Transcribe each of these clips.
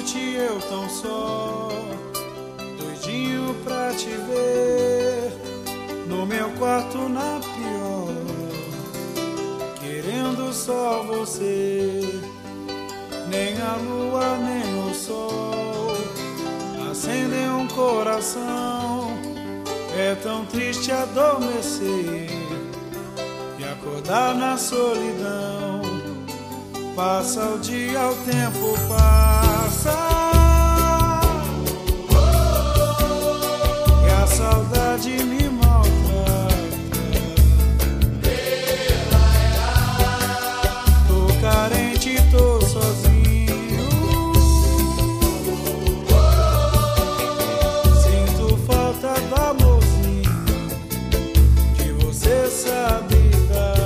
noite eu tão só, doidinho pra te ver, no meu quarto na pior, querendo só você. Nem a lua nem o sol acendem um coração. É tão triste adormecer e acordar na solidão. Passa o dia, o tempo passa, e a saudade me maltrata. Tô carente, tô sozinho, sinto falta do amorzinho que você sabe dar.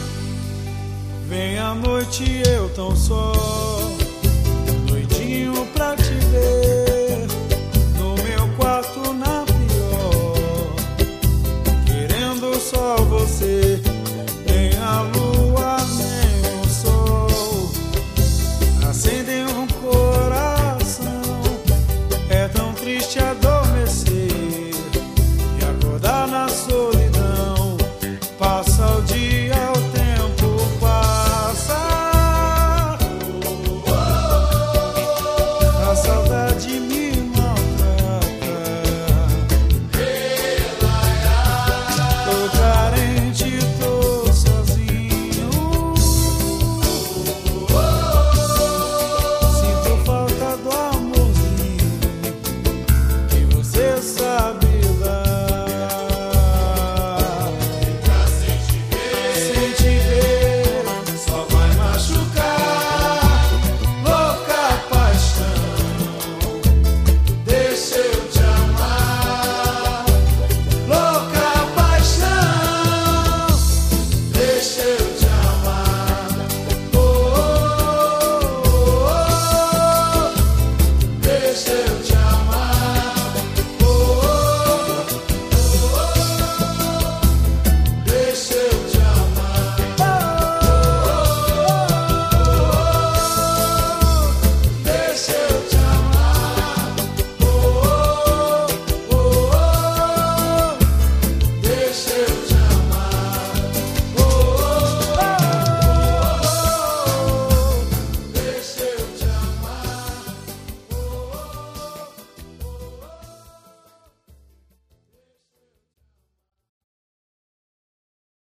Vem à noite eu tão só, doidinho